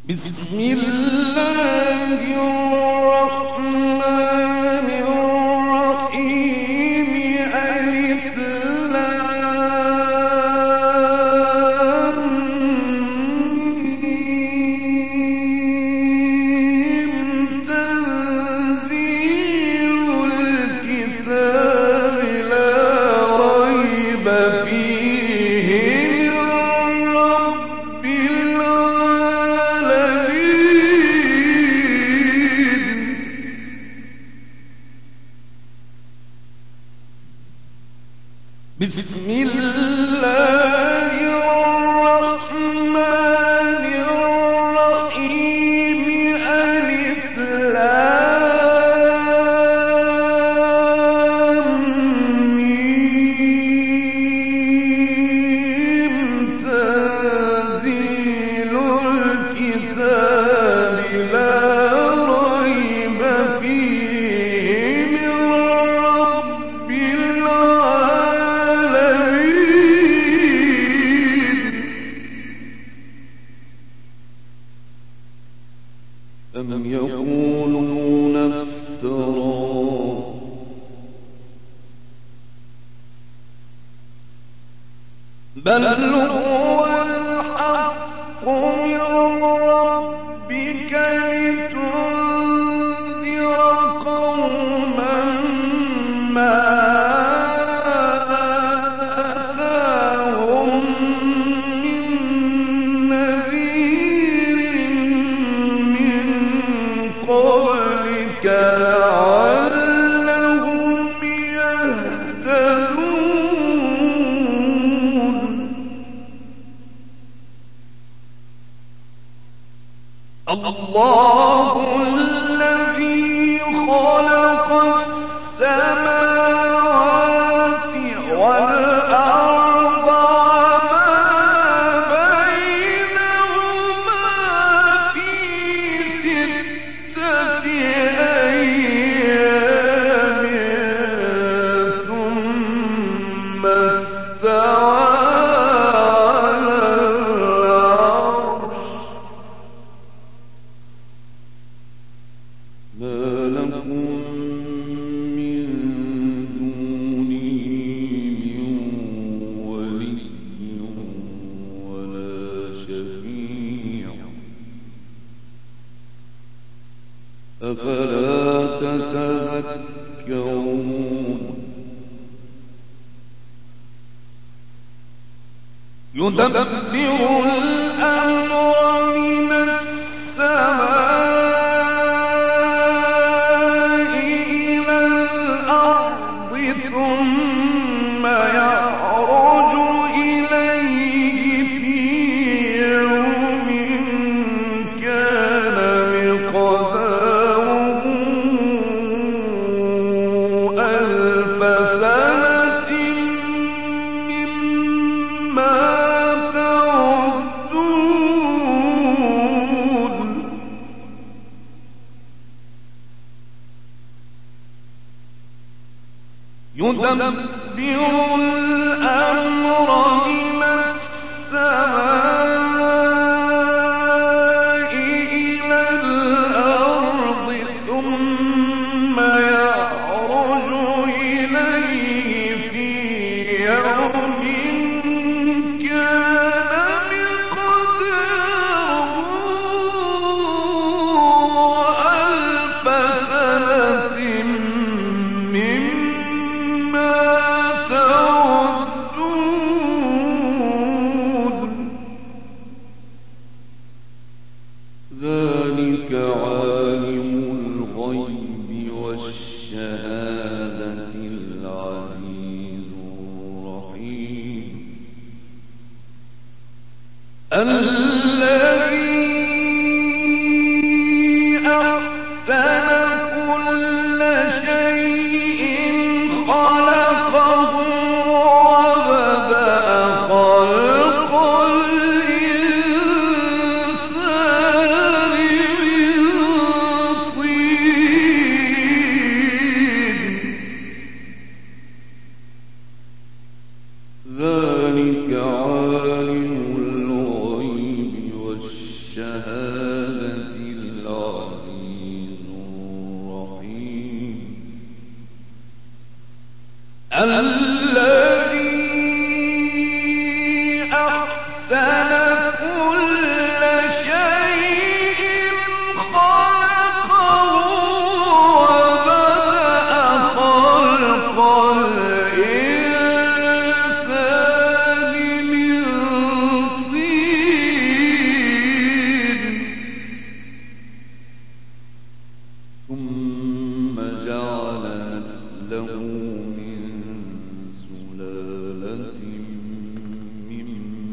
بسم الله الرحمن الرحيم ألف لام ميم تنزيل الكتاب لا ريب فيه من رب العالمين. بسم الله الرحمن الرحيم ألف لام ميم تنزيل الكتاب لا ريب فيه من رب العالمين. أم يقولون افتراه بل هو الحق من ربك لتنذر قوما ما أتاهم من نذير من قبلك لعلهم يهتدون. الله الذي خلق السماوات والأرض وما بينهما في 6 أيام ثم استوى على العرش. ما لكم من دونه من ولي ولا شفيع أفلا تتذكرون. يدبر الأمر من السماء إلى الأرض ثم يعرج إليه في يوم كان مقداره 1000 سنة مما تعدون. يدبر الأمر من السماء إلى الأرض ثم يعرج إليه في يوم كان مقداره 1000 سنة مما تعدون. ذلك عالم الغيب والشهادة العزيز الرحيم الذي أحسن كل شيء خلقه وبدأ خلق الإنسان من طين العزيز الرحيم الذي أحسن كل شيء خلقه وبدأ خلق الإنسان من طين ثم جعل نسله من سلالة من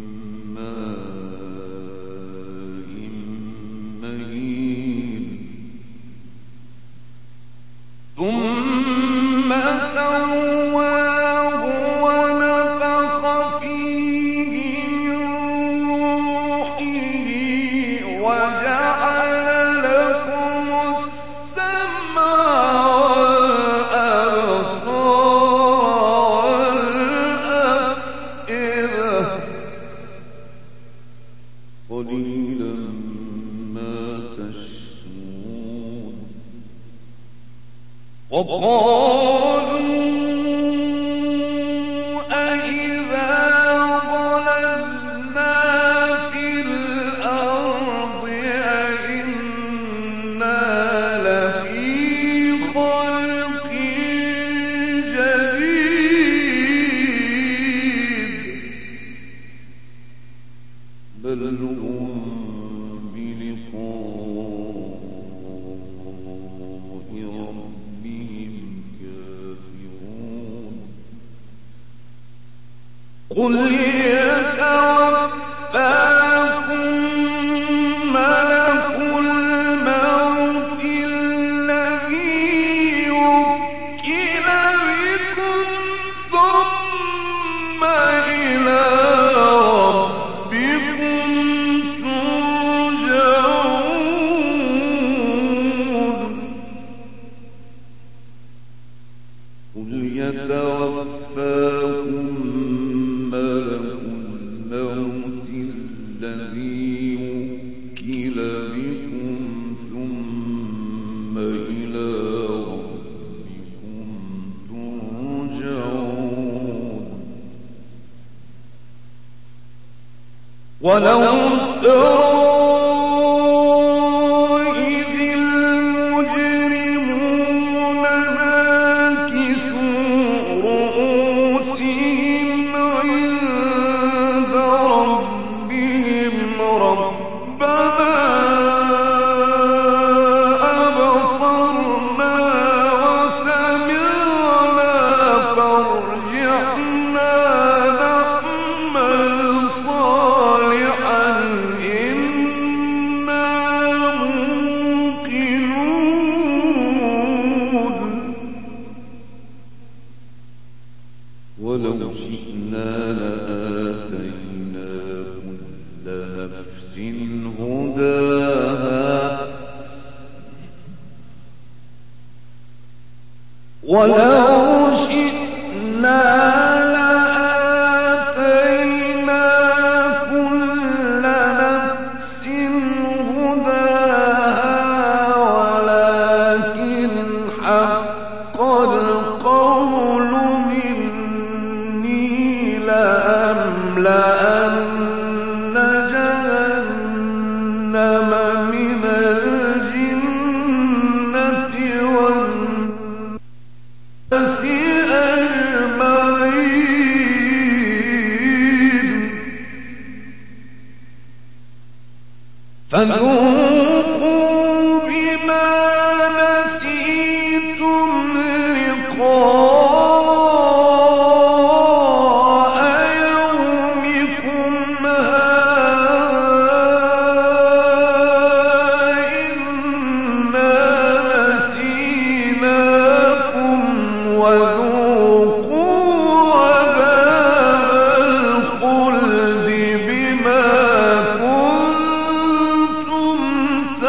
ماء مهين ثم سواه ونفخ فيه من روحه وجعل لكم السمع والأبصار والأفئدة قليلا ما تشكرون وقالوا أإذا ضللنا في الأرض أإنا لفي خلق جديد بل هم بلقاء ربهم كافرون قل يتوفاكم ملك الموت الذي وكل بكم ثم إلى ربكم ترجعون قل يتوفاكم ملك الموت الذي وكل بكم ثم إلى ربكم ترجعون ولو ترى إذ المجرمون ناكسوا رؤوسهم عند ربهم ربنا أبصرنا وسمعنا فارجعنا نعمل صالحا إنا موقنون ولو شئنا لآتينا كل نفس هداها ولو شئنا لآتينا كل نفس هداها ولكن حق القول مني لأملأن جهنم من الجنة والناس أجمعين فذوقوا بما نسيتم لقاء يومكم هذا إنا نسيناكم وذوقوا عذاب الخلد بما كنتم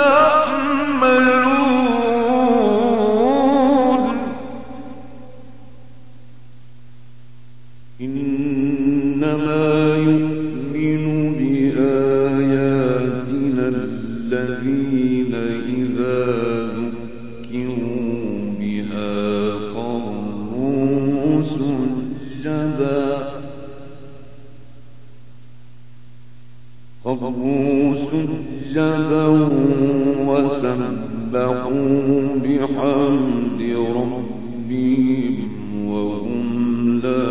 الذين إذا ذكروا بها خروا سجدا وسبحوا بحمد ربهم وهم لا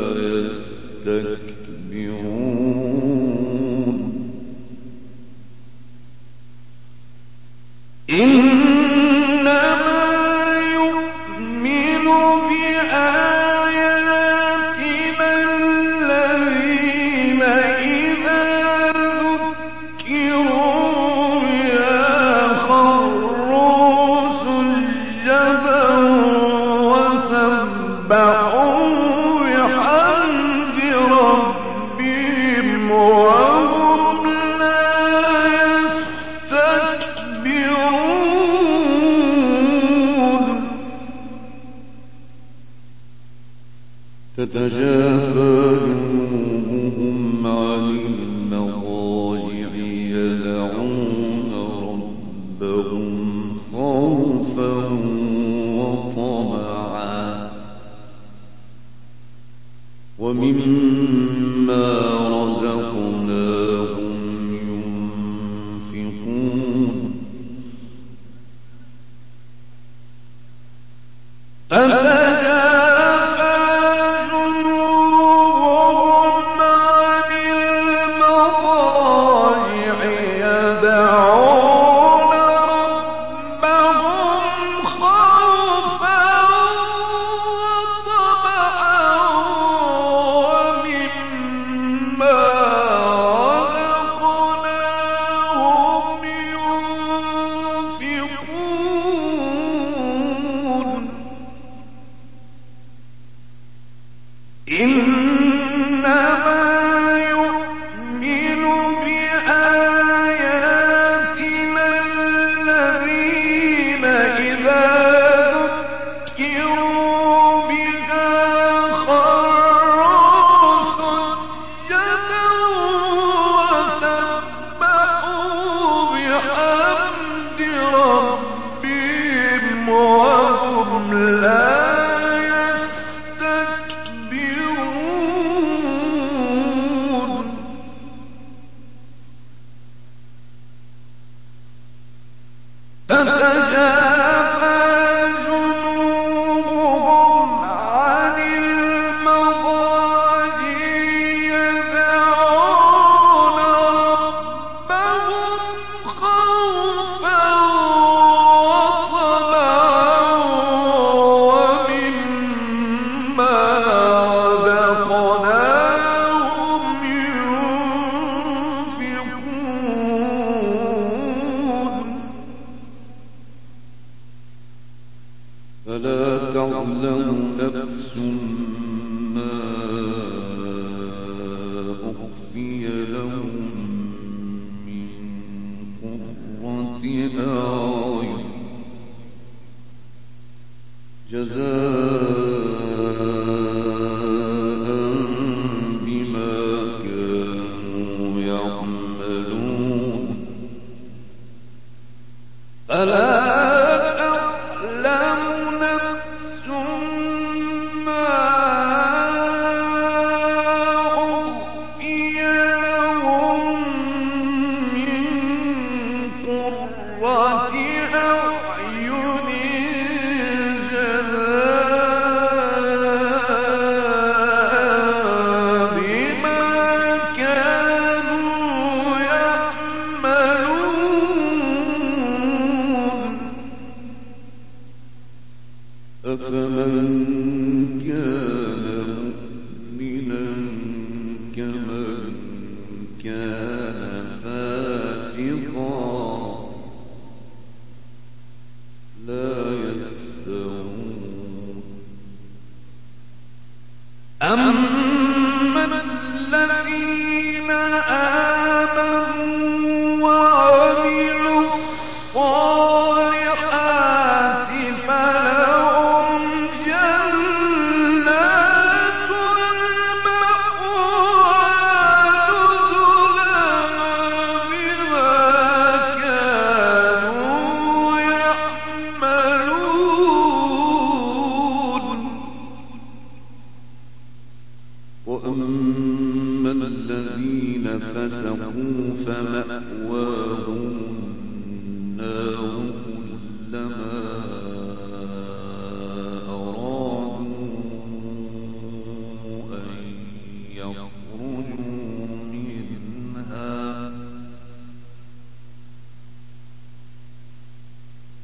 يستكبرون إنما يؤمن بآياتنا الذين إذا ذكروا بها خروا سجدا وسبحوا بحمد ربهم وهم لا يستكبرون تتجافى جنوبهم عن المضاجع يدعون ربهم خوفا وطمعا ومما رزقناهم ينفقون تتجافى جنوبهم عن المضاجع يدعون ربهم خوفا وطمعا ومما رزقناهم ينفقون إنما يؤمن بآياتنا الذين إذا ذكروا بها خروا سجدا وسبحوا بحمد ربهم وهم لا يستكبرون تتجافى جنوبهم عن المضاجع يدعون ربهم خوفا وطمعا ومما رزقناهم ينفقون فلا تعلم نفس ما أخفي لهم من قرة أعين جزاء بما كانوا يعملون فلا تعلم نفس ما أخفي لهم من قرة أعين جزاء بما كانوا يعملون أفمن كان مؤمنا كمن كان فاسقا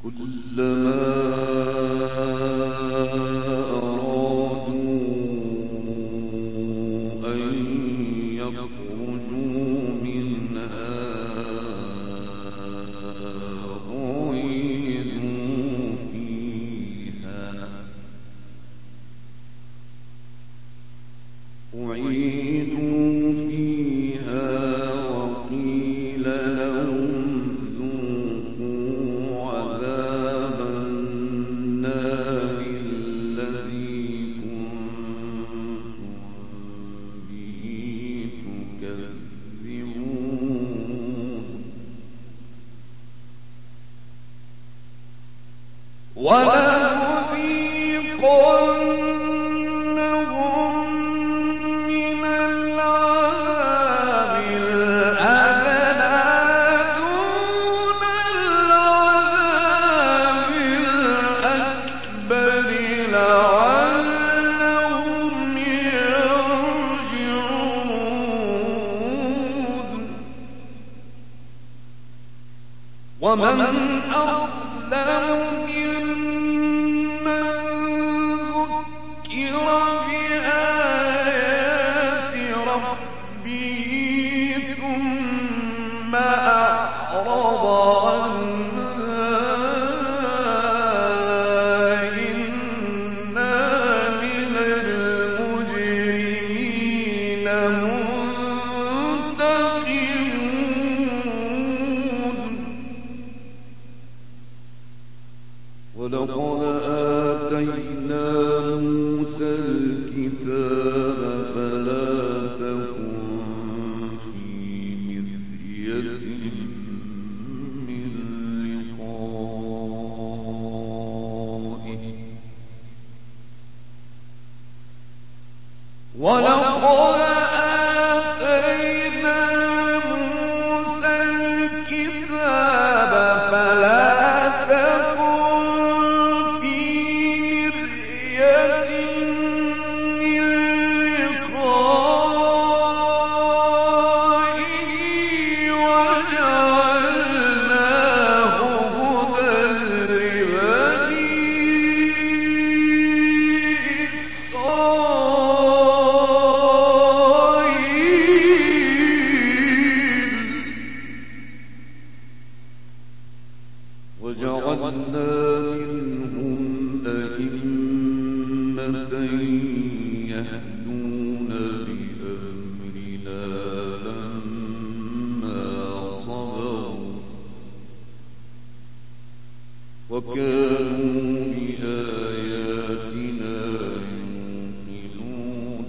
كلما أرادوا أن يخرجوا منها أعيدوا فيها وقيل لهم ذوقوا عذاب النار الذي كنتم به تكذبون ولنذيقنهم من العذاب الأدنى دون العذاب الأكبر لعلهم يرجعون ومن أظلم ممن ذكر بآيات ربه ثم أعرض عنها إنا من المجرمين منتقمون ولقد آتينا موسى الكتاب فلا تكن في مرية من لقائه ولقد آتينا موسى الكتاب فلا تكن في مرية من لقائه وجعلناه هدى لبني إسرائيل وجعلنا منهم أئمة يهدون بأمرنا لما صبروا وكانوا بآياتنا يوقنون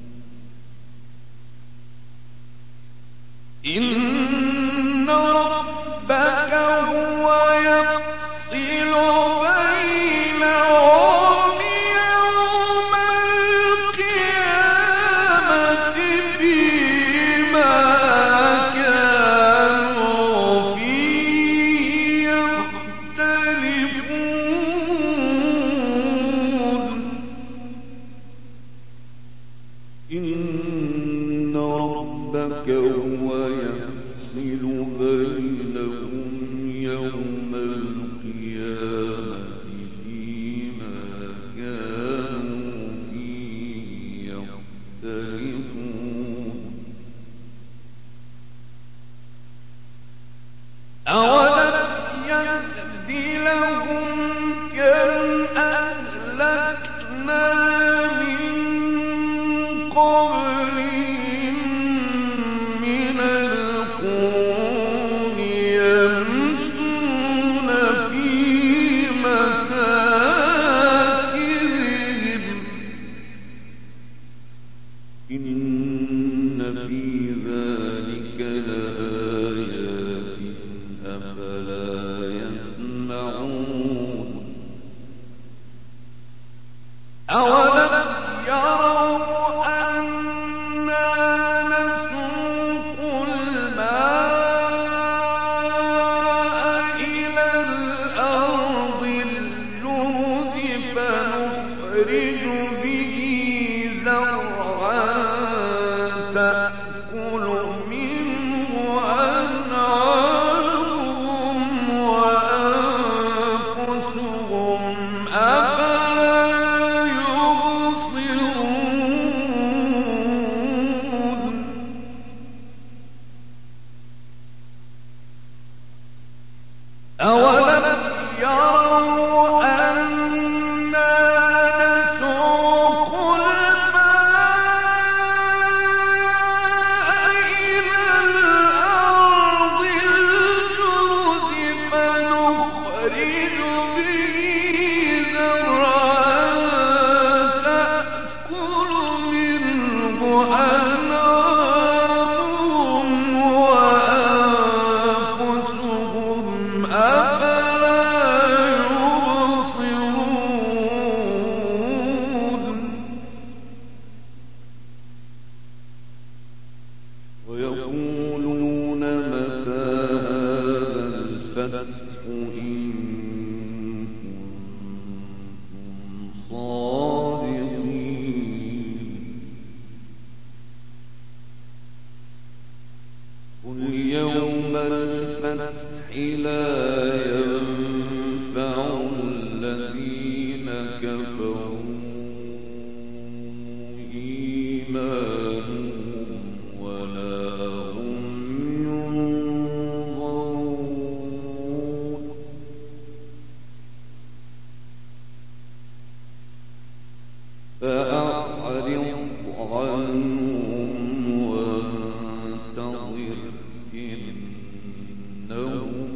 إن ربك هو يفصل بينهم يوم القيامة فيما كانوا فيه يختلفون إن ربك هو يفصل بينهم يوم القيامة فيما كانوا فيه يختلفون أولم يهد لهم كم أهلكنا من قبلهم من القرون يمشون في مساكنهم إن في ذلك لآيات أفلا يسمعون أولم يروا أنا نسوق الماء إلى الأرض الجرز فنخرج به زرعا تأكل منه أنعامهم وأنفسهم أفلا يبصرون ويقولون متى هذا الفتح إن كنتم صادقين قل يوم الفتح لا ينفع الذين كفروا إيمانهم ولا هم ينظرون فأعرض عنهم وانتظر إنهم